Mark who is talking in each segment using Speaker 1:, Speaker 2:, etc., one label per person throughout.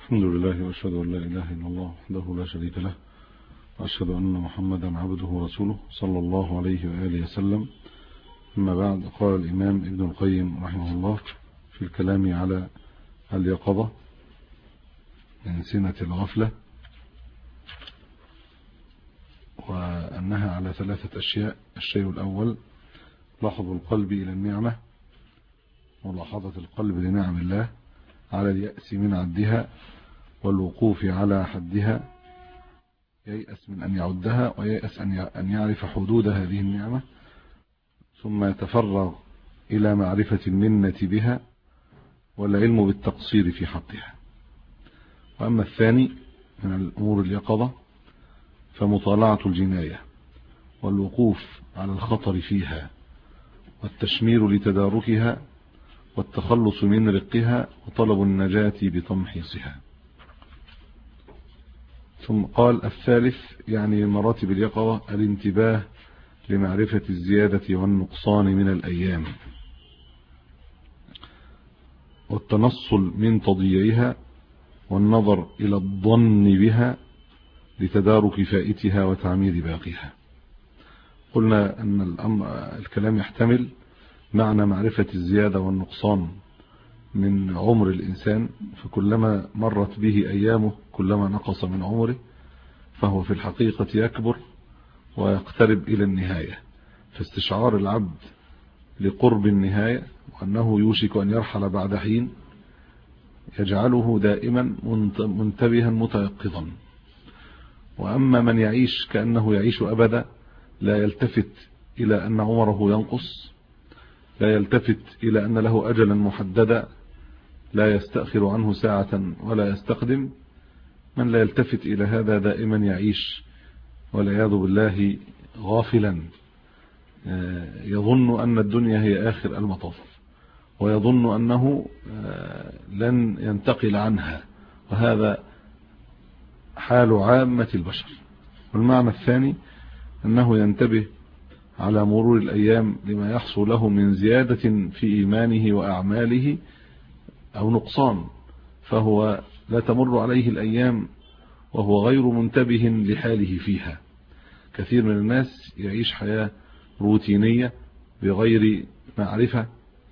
Speaker 1: الحمد لله وأشهد أن لا إله إلا الله وحده لا شريك له، وأشهد أن محمدا عبده ورسوله صلى الله عليه وآله وسلم. أما بعد، قال الإمام ابن القيم رحمه الله في الكلام على اليقظة من سنة الغفلة، وأنها على 3 أشياء. الشيء الأول لاحظ القلب إلى النعمة، ملاحظة القلب لنعم الله على اليأس من عدها والوقوف على حدها، ييأس من أن يعدها وييأس أن يعرف حدود هذه النعمة، ثم يتفرغ إلى معرفة المنة بها والعلم بالتقصير في حقها. وأما الثاني من الأمور اليقظة فمطالعة الجناية والوقوف على الخطر فيها والتشمير لتداركها والتخلص من رقها وطلب النجاة بتمحيصها. ثم قال الثالث يعني مراتب اليقظة الانتباه لمعرفة الزيادة والنقصان من الأيام والتنصل من تضييعها والنظر إلى الظن بها لتدارك فائتها وتعمير باقيها. قلنا أن الكلام يحتمل معنى معرفة الزيادة والنقصان من عمر الإنسان، فكلما مرت به أيامه كلما نقص من عمره، فهو في الحقيقة يكبر ويقترب إلى النهاية، فاستشعار العبد لقرب النهاية وأنه يوشك أن يرحل بعد حين يجعله دائما منتبها متيقظا. وأما من يعيش كأنه يعيش أبدا، لا يلتفت إلى أن عمره ينقص، لا يلتفت إلى أن له أجلا محددا لا يستأخر عنه ساعة ولا يستقدم، من لا يلتفت إلى هذا دائما يعيش والعياذ بالله غافلا، يظن أن الدنيا هي آخر المطاف ويظن أنه لن ينتقل عنها، وهذا حال عامة البشر. والمعنى الثاني أنه ينتبه على مرور الأيام لما يحصل له من زيادة في إيمانه وأعماله أو نقصان، فهو لا تمر عليه الأيام وهو غير منتبه لحاله فيها. كثير من الناس يعيش حياة روتينية بغير معرفة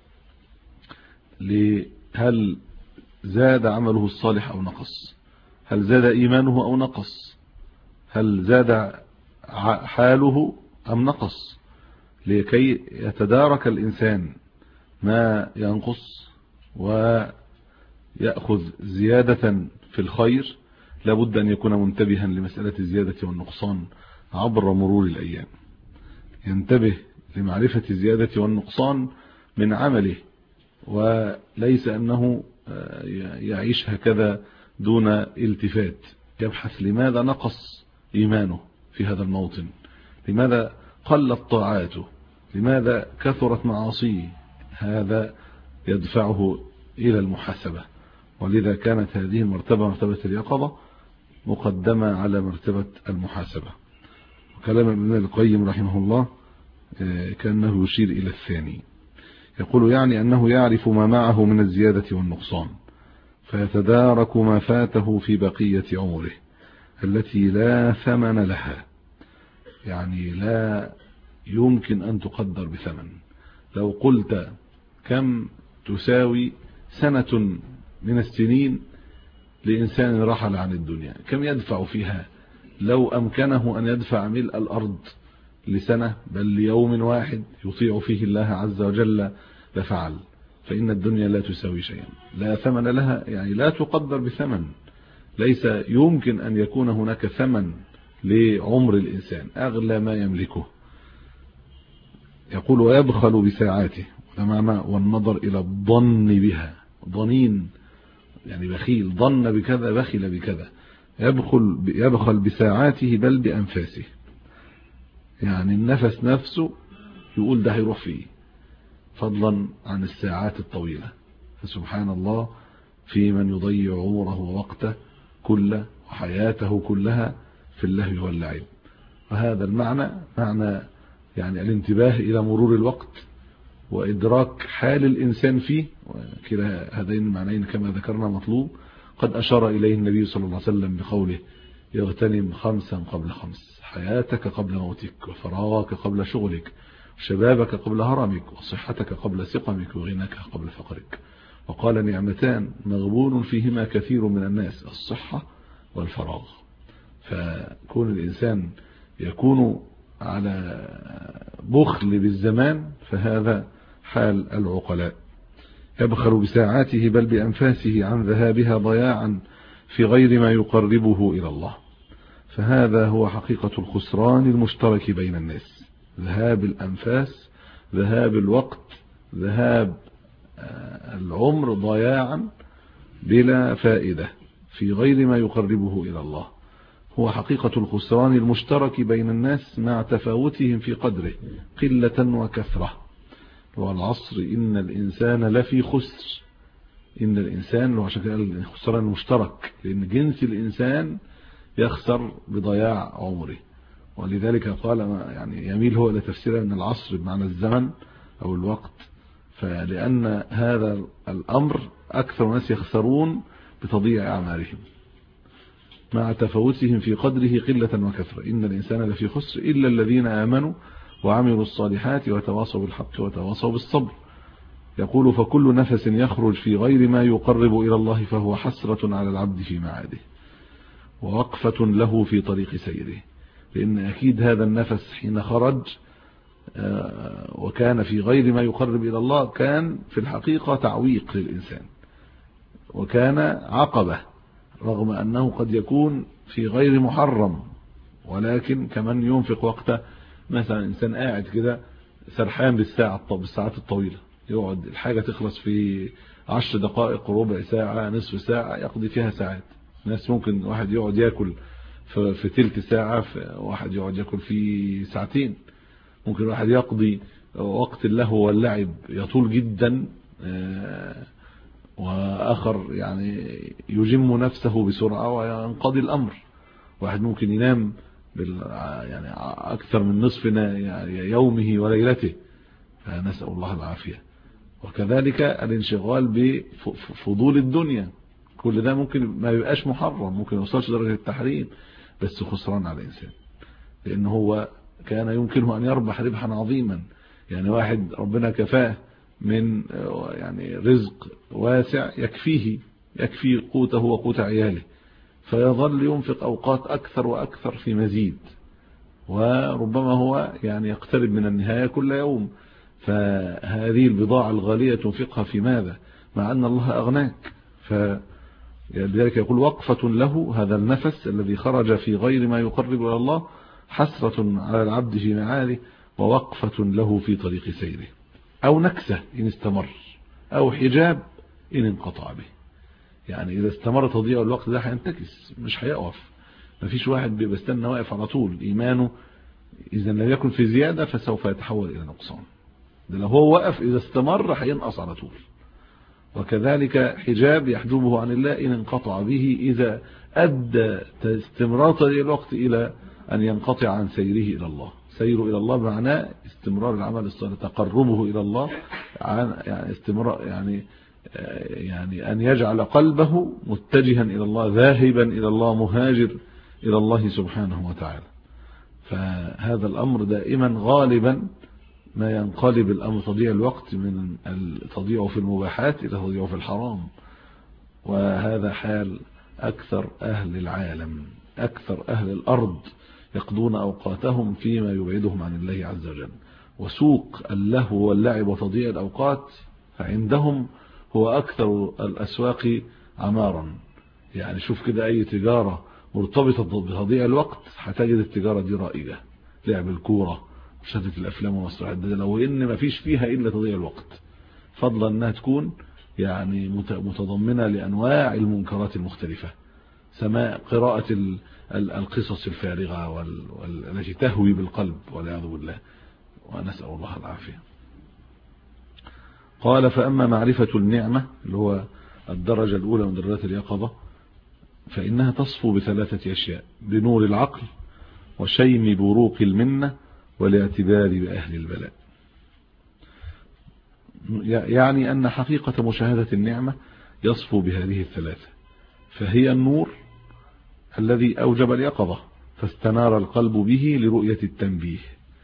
Speaker 1: هل زاد عمله الصالح أو نقص، هل زاد إيمانه أو نقص، هل زاد حاله أم نقص، لكي يتدارك الإنسان ما ينقص ويأخذ زيادة في الخير. لابد أن يكون منتبها لمسألة الزيادة والنقصان عبر مرور الأيام، ينتبه لمعرفة الزيادة والنقصان من عمله، وليس أنه يعيش هكذا دون التفات، يبحث لماذا نقص إيمانه في هذا الموطن، لماذا قلت طاعاته، لماذا كثرت معاصيه. هذا يدفعه إلى المحاسبة، ولذا كانت هذه المرتبة مرتبة اليقظة مقدمة على مرتبة المحاسبة. وكلام ابن القيم رحمه الله كأنه يشير إلى الثاني، يقول يعني أنه يعرف ما معه من الزيادة والنقصان فيتدارك ما فاته في بقية عمره التي لا ثمن لها، يعني لا يمكن أن تقدر بثمن. لو قلت كم تساوي سنة من السنين لإنسان رحل عن الدنيا، كم يدفع فيها؟ لو أمكنه أن يدفع ملء الأرض لسنة بل ليوم واحد يطيع فيه الله عز وجل لفعل، فإن الدنيا لا تساوي شيئا، لا ثمن لها، يعني لا تقدر بثمن. ليس يمكن أن يكون هناك ثمن لعمر الإنسان، أغلى ما يملكه. يقول ويبخل بساعاته، ومعنى والنظر إلى الظن بها، ظنين يعني بخيل، ظن بكذا بخل بكذا. يبخل بساعاته بل بأنفاسه، يعني النفس نفسه يقول ده هيروح فيه، فضلا عن الساعات الطويلة. فسبحان الله في من يضيع عمره ووقته كله وحياته كلها في اللهو واللعب. وهذا المعنى معنى يعني الانتباه إلى مرور الوقت وإدراك حال الإنسان فيه، وكلا هذين المعنيين كما ذكرنا مطلوب. قد أشار إليه النبي صلى الله عليه وسلم بقوله: يغتنم 5 قبل 5: حياتك قبل موتك، وفراغك قبل شغلك، وشبابك قبل هرمك، وصحتك قبل سقمك، وغناك قبل فقرك. وقال: نعمتان مغبون فيهما كثير من الناس: الصحة والفراغ. فكون الإنسان يكون على بخل بالزمان فهذا حال العقلاء. يبخل بساعاته بل بأنفاسه عن ذهابها ضياعا في غير ما يقربه إلى الله. فهذا هو حقيقة الخسران المشترك بين الناس: ذهاب الأنفاس، ذهاب الوقت، ذهاب العمر ضياعا بلا فائدة في غير ما يقربه إلى الله. هو حقيقة الخسران المشترك بين الناس مع تفاوتهم في قدره قلة وكثرة. والعصر إن الإنسان لفي خسر. إن الإنسان، وعشان كده الخسران المشترك، لأن جنس الإنسان يخسر بضياع عمره. ولذلك قال يعني يميل هو إلى تفسير أن العصر بمعنى الزمن أو الوقت، فلأن هذا الأمر أكثر الناس يخسرون بتضييع أعمارهم مع تفاوتهم في قدره قلة وكثرة. إن الإنسان لفي خسر إلا الذين آمنوا وعملوا الصالحات وتواصوا بالحق وتواصوا بالصبر. يقول: فكل نفس يخرج في غير ما يقرب إلى الله فهو حسرة على العبد في معاده، ووقفة له في طريق سيره. لأن أكيد هذا النفس حين خرج وكان في غير ما يقرب إلى الله كان في الحقيقة تعويق للإنسان، وكان عقبة، رغم أنه قد يكون في غير محرم، ولكن كمن ينفق وقته. مثلا إنسان قاعد كده سرحان بالساعات الطويلة، يقعد الحاجة تخلص في 10 دقائق، ربع ساعة، نصف ساعة، يقضي فيها ساعات. ناس ممكن واحد يقعد يأكل في تلت ساعة، واحد يقعد يأكل في ساعتين. ممكن واحد يقضي وقت اللهو واللعب يطول جدا، وآخر يعني يجم نفسه بسرعة وينقضي الأمر. واحد ممكن ينام يعني أكثر من نصف يومه وليلته، فنسأل الله العافية. وكذلك الانشغال بفضول الدنيا، كل ده ممكن ما يبقاش محرم، ممكن يوصلش درجة التحريم، بس خسران على الإنسان، لأنه هو كان يمكنه أن يربح ربحا عظيما. يعني واحد ربنا كفاه من يعني رزق واسع يكفي قوته وقوت عياله، فيظل ينفق أوقات أكثر وأكثر في مزيد، وربما هو يعني يقترب من النهاية كل يوم. فهذه البضاعة الغالية تنفقها في ماذا؟ مع أن الله أغناك. فلذلك يقول: وقفة له، هذا النفس الذي خرج في غير ما يقرب إلى الله، حسرة على العبد في معاده، ووقفة له في طريق سيره. أو نكسة إن استمر، أو حجاب إن انقطع به. يعني إذا استمر تضييع الوقت ده هينتكس، مش هيقف. مفيش واحد بيستنى واقف على طول. إيمانه إذا لم يكن في زيادة فسوف يتحول إلى نقصان. ده لو هو وقف إذا استمر هينقص على طول. وكذلك حجاب يحجبه عن الله إن انقطع به، إذا أدى استمرار تضييع الوقت إلى أن ينقطع عن سيره إلى الله. سيره إلى الله معناه استمرار العمل الصالح، تقربه إلى الله، يعني استمرار، يعني أن يجعل قلبه متجها إلى الله، ذاهبا إلى الله، مهاجر إلى الله سبحانه وتعالى. فهذا الأمر دائما غالبا ما ينقلب الأمر تضييع الوقت من تضييعه في المباحات إلى تضييعه في الحرام. وهذا حال أكثر أهل العالم، أكثر أهل الأرض، يقضون أوقاتهم فيما يبعدهم عن الله عز وجل. وسوق اللهو واللعب وتضييع الأوقات عندهم هو أكثر الأسواق عمارا. يعني شوف كده أي تجارة مرتبطة بتضييع الوقت هتجد التجارة دي رائجة. لعب الكورة، مشاهدة الأفلام والمسرحيات، لو إن ما فيش فيها إلا تضييع الوقت، فضلا أنها تكون يعني متضمنة لأنواع المنكرات المختلفة، سماع قراءة القصص الفارغة والتي تهوي بالقلب والعياذ بالله، ونسأل الله العافية. قال: فأما معرفة النعمة اللي هو الدرجة الأولى من درجات اليقظة، فإنها تصفو بثلاثة أشياء: بنور العقل، وشيم بروق المنة، والاعتبار بأهل البلاء. يعني أن حقيقة مشاهدة النعمة يصفو بهذه الثلاثة، فهي النور الذي أوجب اليقظة، فاستنار القلب به لرؤية التنبيه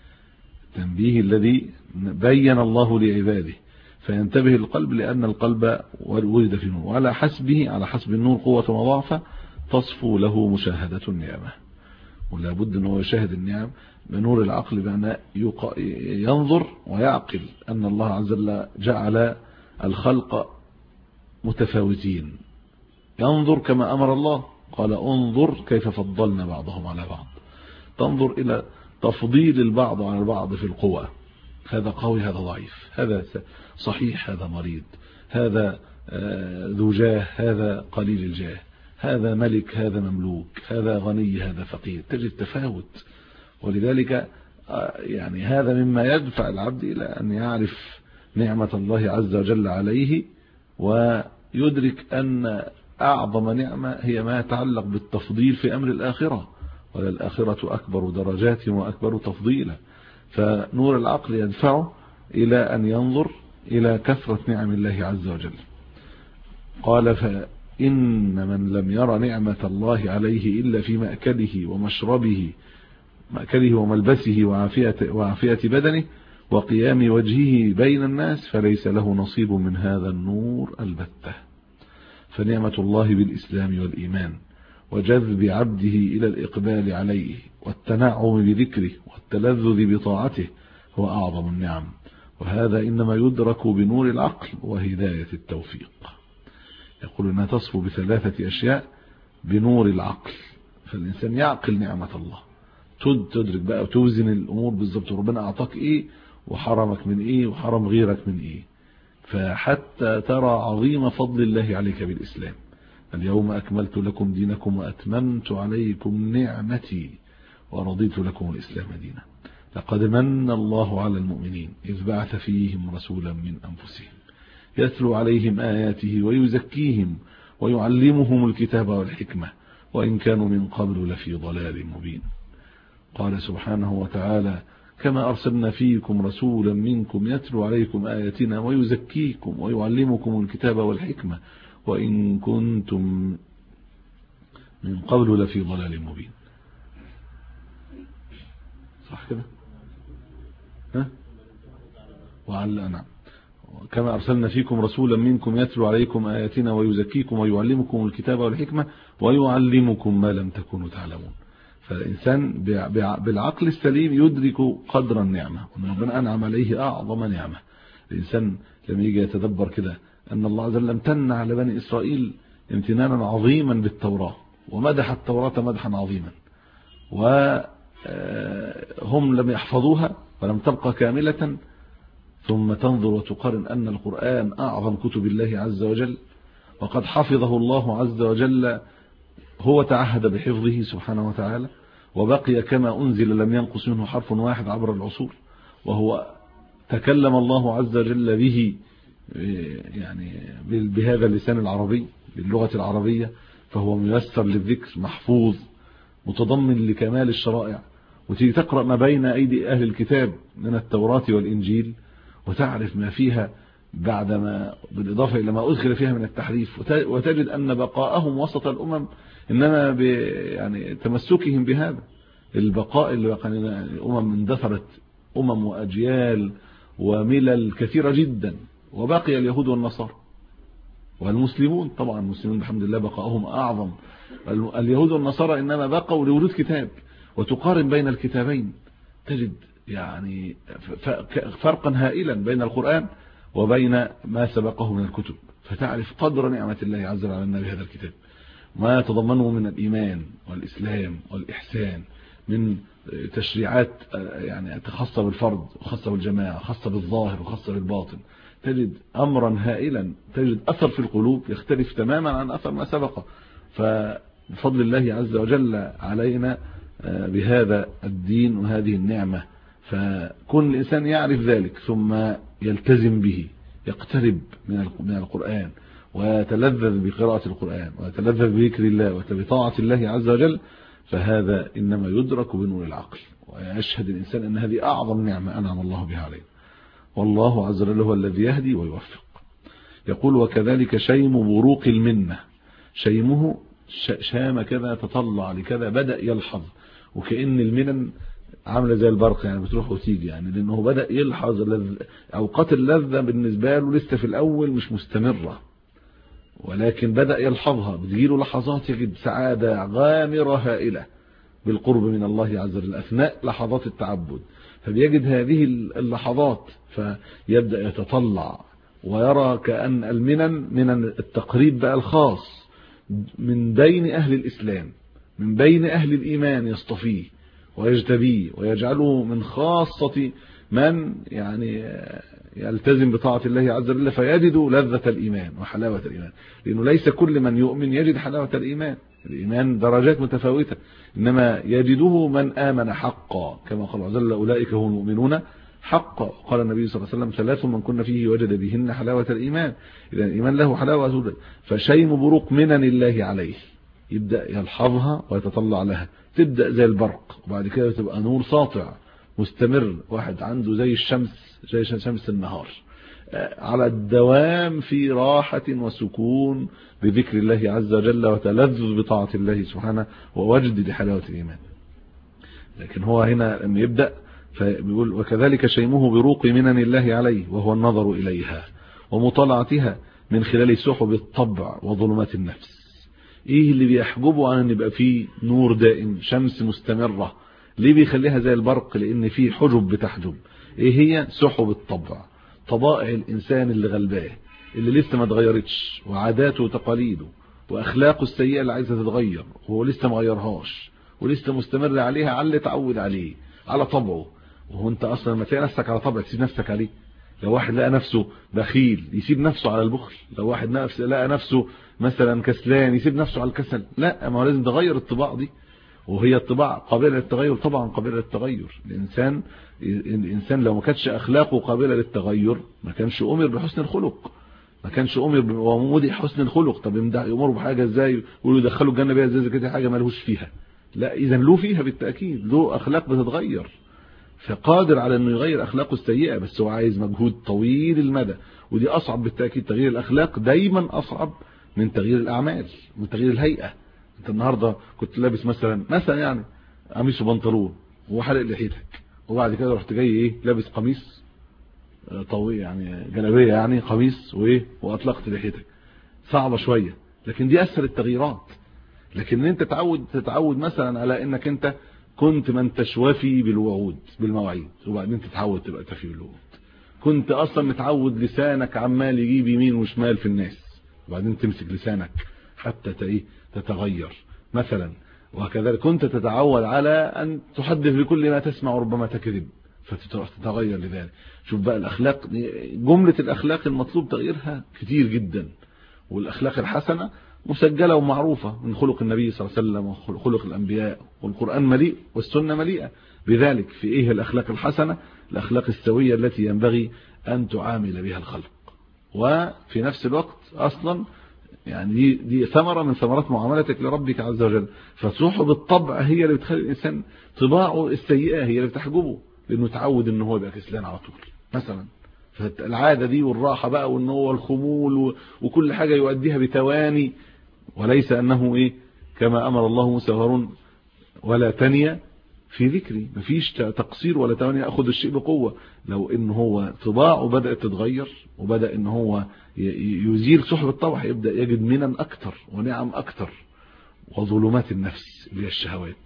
Speaker 1: الذي بين الله لعباده، فينتبه القلب لأن القلب وجد في النور، وعلى حسبه على حسب النور قوة وضعف تصفو له مشاهدة النعمة. ولا بد أنه يشاهد النعم بنور العقل، بأن ينظر ويعقل أن الله عز وجل جعل الخلق متفاوتين، ينظر كما أمر الله، قال انظر كيف فضلنا بعضهم على بعض، تنظر إلى تفضيل البعض على البعض في القوى، هذا قوي هذا ضعيف، هذا صحيح هذا مريض، هذا ذو جاه هذا قليل الجاه، هذا ملك هذا مملوك، هذا غني هذا فقير، تجد تفاوت. ولذلك يعني هذا مما يدفع العبد إلى أن يعرف نعمة الله عز وجل عليه، ويدرك أن أعظم نعمة هي ما يتعلق بالتفضيل في أمر الآخرة، وللآخرة أكبر درجات وأكبر تفضيلا. فنور العقل يدفعه إلى أن ينظر إلى كثرة نعم الله عز وجل. قال فإن من لم ير نعمة الله عليه إلا في مأكله ومشربه، مأكله وملبسه وعافية بدنه وقيام وجهه بين الناس، فليس له نصيب من هذا النور البتة. فنعمة الله بالإسلام والإيمان وجذب عبده إلى الإقبال عليه والتنعم بذكره والتلذذ بطاعته هو أعظم النعم، وهذا إنما يدرك بنور العقل وهداية التوفيق. يقول أنها تصفو بثلاثة أشياء بنور العقل، فالإنسان يعقل نعمة الله، تدرك بقى وتوزن الأمور بالضبط، ربنا أعطاك إيه وحرمك من إيه وحرم غيرك من إيه، فحتى ترى عظيم فضل الله عليك بالإسلام. اليوم أكملت لكم دينكم وأتممت عليكم نعمتي ورضيت لكم الإسلام دينا. لقد من الله على المؤمنين إذ بعث فيهم رسولا من أنفسهم يتلو عليهم آياته ويزكيهم ويعلمهم الكتاب والحكمة وإن كانوا من قبل لفي ضلال مبين. قال سبحانه وتعالى كما أرسلنا فيكم رسولا منكم يتلو عليكم آياتنا ويزكيكم ويعلمكم الكتاب والحكمة وإن كنتم من قبل لفي ضلال مبين. صح كده؟ ها؟ نعم. كما أرسلنا فيكم رسولا منكم يتلو عليكم آياتنا ويزكيكم ويعلمكم الكتاب والحكمة ويعلمكم ما لم تكونوا تعلمون. فالإنسان بالعقل السليم يدرك قدر النعمة وأن ربنا أنعم عليه أعظم نعمة. الإنسان لما يجي يتدبر كده أن الله عز وجل امتن على بني إسرائيل امتنانا عظيما بالتوراة ومدح التوراة مدحا عظيما، وهم لم يحفظوها ولم تبقى كاملة، ثم تنظر وتقارن أن القرآن أعظم كتب الله عز وجل وقد حفظه الله عز وجل، هو تعهد بحفظه سبحانه وتعالى وبقي كما أنزل لم ينقص منه حرف واحد عبر العصور، وهو تكلم الله عز وجل به يعني بهذا اللسان العربي باللغة العربية، فهو ميسر للذكر محفوظ متضمن لكمال الشرائع. وتيجي تقرأ ما بين أيدي أهل الكتاب من التوراة والإنجيل وتعرف ما فيها بعدما بالإضافة إلى ما أدخل فيها من التحريف، وتجد أن بقاءهم وسط الأمم إنما يعني تمسكهم بهذا البقاء اللي بقى الأمم اندثرت أمم وأجيال وملل كثيرة جدا، وبقي اليهود والنصارى والمسلمون. طبعا المسلمون بحمد الله بقاءهم أعظم، اليهود والنصارى إنما بقوا لوجود كتاب، وتقارن بين الكتابين تجد يعني فرقا هائلا بين القرآن وبين ما سبقه من الكتب، فتعرف قدر نعمة الله عز وجل على بهذا الكتاب ما تضمنه من الإيمان والإسلام والإحسان من تشريعات يعني خاصة بالفرد وخاصة بالجماعة خاصة بالظاهر وخاصة بالباطن. تجد أمرا هائلا، تجد أثر في القلوب يختلف تماما عن أثر ما سبقه. فبفضل الله عز وجل علينا بهذا الدين وهذه النعمة، فكل الإنسان يعرف ذلك ثم يلتزم به، يقترب من القرآن ويتلذذ بقراءة القرآن ويتلذذ بذكر الله وبطاعة الله عز وجل، فهذا إنما يدرك بنور العقل، ويشهد الإنسان أن هذه أعظم نعمة أنعم الله بها عليه، والله عز وجل هو الذي يهدي ويوفق. يقول وكذلك شيم بروق المنة شيمه شام كذا، تطلع لكذا، بدأ يلحظ، وكأن المنن عامله زي البرق يعني بتروح وتيجي، يعني لانه بدأ يلحظ اوقات اللذة بالنسبه له لسه في الاول مش مستمره، ولكن بدأ يلحظها، بتجيله لحظات يجد سعادة غامرة هائلة بالقرب من الله عز وجل أثناء لحظات التعبد، فبيجد هذه اللحظات فيبدأ يتطلع ويرى كأن المنن من التقريب بقى الخاص من بين أهل الإسلام، من بين أهل الإيمان، يصطفيه ويجتبيه ويجعله من خاصة من يعني يلتزم بطاعة الله عز وجل، فيجد لذة الإيمان وحلاوة الإيمان، لأنه ليس كل من يؤمن يجد حلاوة الإيمان، الإيمان درجات متفاوتة، إنما يجده من آمن حقا، كما قال عز وجل أولئك هم المؤمنون حقا. قال النبي صلى الله عليه وسلم ثلاث من كن فيه وجد بهن حلاوة الإيمان، إذا الإيمان له حلاوة، فشيم بروق منن الله عليه يبدأ يلحظها ويتطلع لها، تبدأ زي البرق وبعد كده تبقى نور ساطع مستمر، واحد عنده زي الشمس، زي شمس النهار، على الدوام في راحة وسكون بذكر الله عز وجل وتلذذ بطاعة الله سبحانه ووجد لحلاوة الإيمان. لكن هو هنا لما يبدأ فبيقول وكذلك شيمه بروق منن الله عليه وهو النظر إليها ومطالعتها من خلال سحب الطبع وظلمات النفس. ايه اللي بيحجبه عن ان يبقى فيه نور دائم، شمس مستمرة؟ ليه بيخليها زي البرق؟ لان فيه حجب بتحجب. ايه هي؟ سحب الطبع، طبائع الانسان اللي غلباه، اللي لسه ما اتغيرتش، وعاداته وتقاليده واخلاقه السيئة اللي عايزة تتغير وهو لسه ما غيرهاش ولسه مستمر عليها، على اللي اتعود عليه، على طبعه. وهو انت اصلا لما تلاقي نفسك على طبع تسيب نفسك عليه؟ لو واحد لقى نفسه بخيل يسيب نفسه على البخل، لو واحد لقى نفسه مثلا كسلان يسيب نفسه على الكسل؟ لا، ما هو لازم تغير الطباع دي، وهي الطباع قابلة للتغير، طبعا قابلة للتغير. الإنسان لو ما كانتش أخلاقه قابلة للتغير ما كانش أمر بحسن الخلق، ما كانش أمر ومدح حسن الخلق. طب يمر بحاجة ازاي؟ يقولوا يدخلوا الجنة بيها ازاي؟ كده حاجة ما لهوش فيها. لا، إذا له فيها بالتأكيد، له أخلاق بتتغير، فقادر على انه يغير اخلاقه السيئة، بس هو عايز مجهود طويل المدى، ودي اصعب بالتأكيد. تغيير الاخلاق دايما اصعب من تغيير الاعمال، من تغيير الهيئة. انت النهاردة كنت لابس مثلا يعني قميص وبنطلون وحلق لحيتك، وبعد كده رحت جاي ايه لابس قميص طويل يعني جلابيه يعني قميص وايه واطلقت لحيتك، صعبة شوية، لكن دي اسهل التغييرات. لكن انت تتعود مثلا على انك انت كنت ما انتش وافي بالمواعيد، وبعدين تتعود تبقى تفي بالوعود. كنت اصلا متعود لسانك عمال يجيب يمين وشمال في الناس، وبعدين تمسك لسانك حتى تتغير مثلا. وكذلك كنت تتعود على ان تحدث بكل ما تسمع، ربما تكذب فتتغير لذلك. شوف بقى الاخلاق، جملة الاخلاق المطلوب تغييرها كتير جدا، والاخلاق الحسنة مسجلة ومعروفة من خلق النبي صلى الله عليه وسلم وخلق الأنبياء، والقرآن مليء والسنة مليئة بذلك. في إيه الأخلاق الحسنة؟ الأخلاق السوية التي ينبغي أن تعامل بها الخلق، وفي نفس الوقت أصلا يعني دي ثمرة من ثمرات معاملتك لربك عز وجل. فصحب الطبع هي اللي بتخلي الإنسان طباعه السيئة هي اللي بتحجبه، لأنه تعود أنه هو يبقى كسلان على طول مثلا. فالعادة دي والراحة بقى وأنه هو الخمول وكل حاجة يؤديها بتواني، وليس أنه كما أمر الله موسى وهارون ولا تنيا في ذكري، مفيش تقصير ولا تواني، أخذ الشيء بقوة. لو إن هو طباعه بدأت تتغير وبدأ إن هو يزيل سحب الطبع، يبدأ يجد منن أكتر ونعم أكتر. وظلمات النفس اللي هي الشهوات،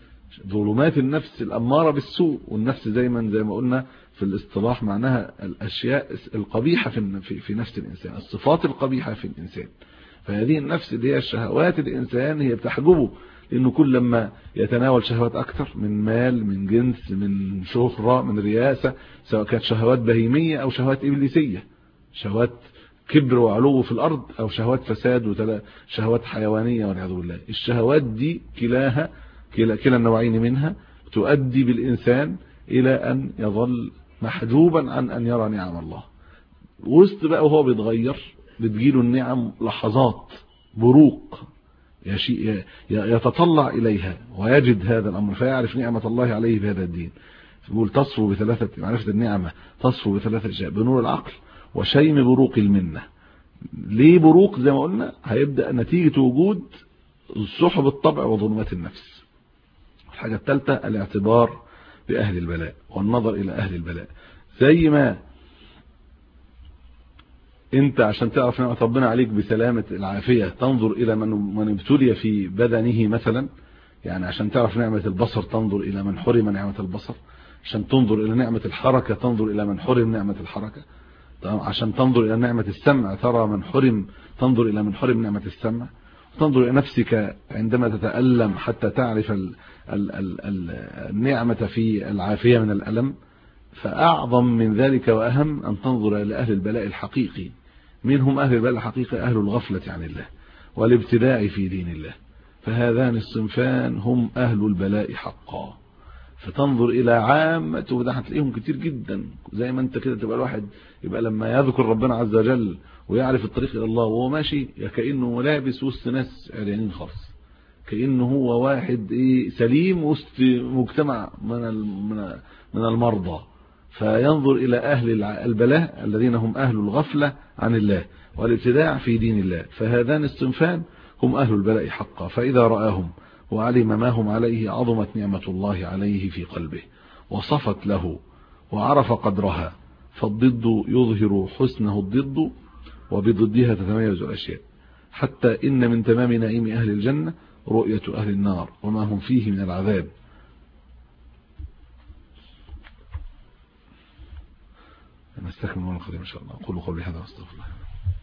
Speaker 1: ظلمات النفس الأمارة بالسوء، والنفس زي ما قلنا في الاصطلاح معناها الأشياء القبيحة في نفس الإنسان، الصفات القبيحة في الإنسان. فهذه النفس اللي هي الشهوات الإنسان هي بتحجبه، لأنه كل لما يتناول شهوات أكثر من مال، من جنس، من شهرة، من رياسة، سواء كانت شهوات بهيمية أو شهوات إبليسية، شهوات كبر وعلو في الأرض أو شهوات فساد شهوات حيوانية والعياذ بالله. الشهوات دي كلا النوعين منها تؤدي بالإنسان إلى أن يظل محجوبا عن أن يرى نعم الله. وسط بقى وهو بيتغير بتجيله النعم لحظات بروق يتطلع إليها ويجد هذا الأمر فيعرف نعمة الله عليه بهذا الدين. يقول تصفو بثلاثة، معرفة النعمة تصفو بثلاثة أشياء: بنور العقل، وشيم بروق المنة، ليه بروق زي ما قلنا؟ هيبدأ نتيجة وجود سحب الطبع وظلمات النفس. الحاجة الثالثة الاعتبار بأهل البلاء والنظر إلى أهل البلاء. زي ما انت عشان تعرف نعمة ربنا عليك بسلامة العافية تنظر إلى من ابتلي في بدنه مثلا، يعني عشان تعرف نعمة البصر تنظر إلى من حرم نعمة البصر، عشان تنظر إلى نعمة الحركة تنظر إلى من حرم نعمة الحركة، عشان تنظر إلى نعمة السمع ترى من حرم، تنظر إلى من حرم نعمة السمع، تنظر إلى نفسك عندما تتألم حتى تعرف النعمة في العافية من الألم. فأعظم من ذلك وأهم أن تنظر إلى أهل البلاء الحقيقي. منهم أهل البلاء الحقيقي؟ أهل الغفلة عن الله والابتداع في دين الله، فهذان الصنفان هم أهل البلاء حقا. فتنظر إلى عامة، وده هتلاقيهم كتير جدا. زي ما انت كده تبقى الواحد يبقى لما يذكر ربنا عز وجل ويعرف الطريق إلى الله وهو ماشي كأنه لابس وسط ناس عريانين خالص، كأنه هو واحد سليم وسط مجتمع من المرضى. فينظر إلى أهل البلاء الذين هم أهل الغفلة عن الله والابتداع في دين الله، فهذان الصنفان هم أهل البلاء حقا. فإذا رآهم وعلم ما هم عليه عظمت نعمة الله عليه في قلبه وصفت له وعرف قدرها، فالضد يظهر حسنه الضد وبضدها تتميز الأشياء، حتى إن من تمام نعيم أهل الجنة رؤية أهل النار وما هم فيه من العذاب. نستكمل مرة قادمة إن شاء الله. أقول قولي هذا واستغفر الله.